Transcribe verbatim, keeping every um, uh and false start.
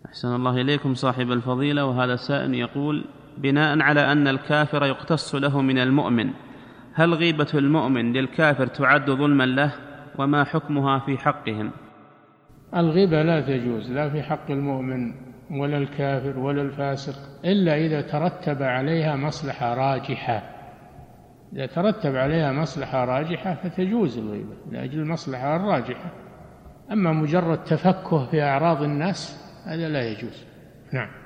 أحسن الله إليكم صاحب الفضيلة. وهذا سائل يقول: بناء على أن الكافر يقتص له من المؤمن، هل غيبة المؤمن للكافر تعد ظلما له؟ وما حكمها في حقهم؟ الغيبة لا تجوز لا في حق المؤمن ولا الكافر ولا الفاسق إلا إذا ترتب عليها مصلحة راجحة. إذا ترتب عليها مصلحة راجحة فتجوز الغيبة لأجل المصلحة الراجحة. أما مجرد تفكه في أعراض الناس هذا لا يجوز. نعم.